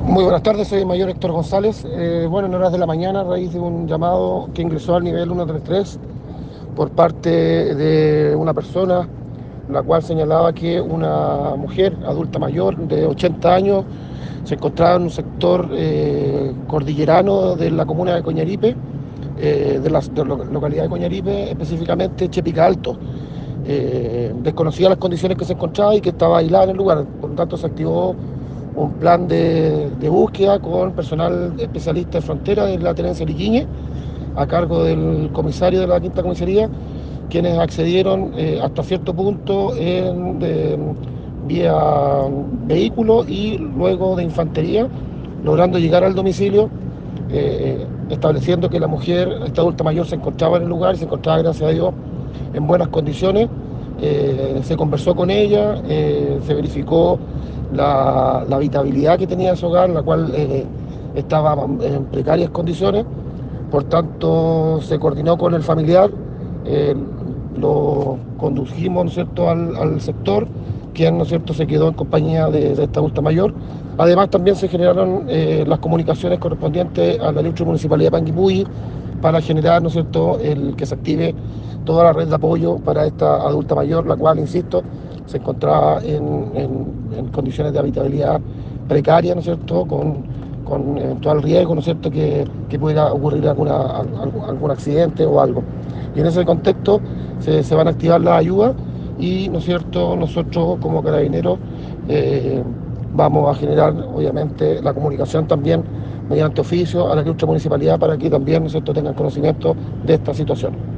Muy buenas tardes, soy el mayor Héctor González. En horas de la mañana, a raíz de un llamado que ingresó al nivel 133 por parte de una persona, la cual señalaba que una mujer adulta mayor de 80 años se encontraba en un sector cordillerano de la comuna de Coñaripe, de la localidad de Coñaripe, específicamente Chepica Alto. Desconocía las condiciones que se encontraba y que estaba aislada en el lugar. Por lo tanto, se activó un plan de búsqueda con personal especialista de frontera de la Tenencia Liquiñe, a cargo del comisario de la Quinta Comisaría, quienes accedieron hasta cierto punto vía vehículo y luego de infantería, logrando llegar al domicilio, estableciendo que la mujer, esta adulta mayor, se encontraba en el lugar y se encontraba, gracias a Dios, en buenas condiciones. Se conversó con ella, se verificó la habitabilidad que tenía su hogar, la cual estaba en precarias condiciones. Por tanto, se coordinó con el familiar, eh, lo condujimos, ¿no es cierto?, al sector, quien, ¿no es cierto?, se quedó en compañía de esta adulta mayor. Además, también se generaron las comunicaciones correspondientes a la Municipalidad de Panguipulli para generar, ¿no es cierto?, el que se active toda la red de apoyo para esta adulta mayor, la cual, insisto, se encontraba en condiciones de habitabilidad precaria, ¿no es cierto?, con eventual riesgo, ¿no es cierto?, que pudiera ocurrir algún accidente o algo. Y en ese contexto se van a activar las ayudas y, ¿no es cierto?, nosotros como carabineros vamos a generar, obviamente, la comunicación también mediante oficio a la Municipalidad para que también, ¿no es cierto?, tengan conocimiento de esta situación.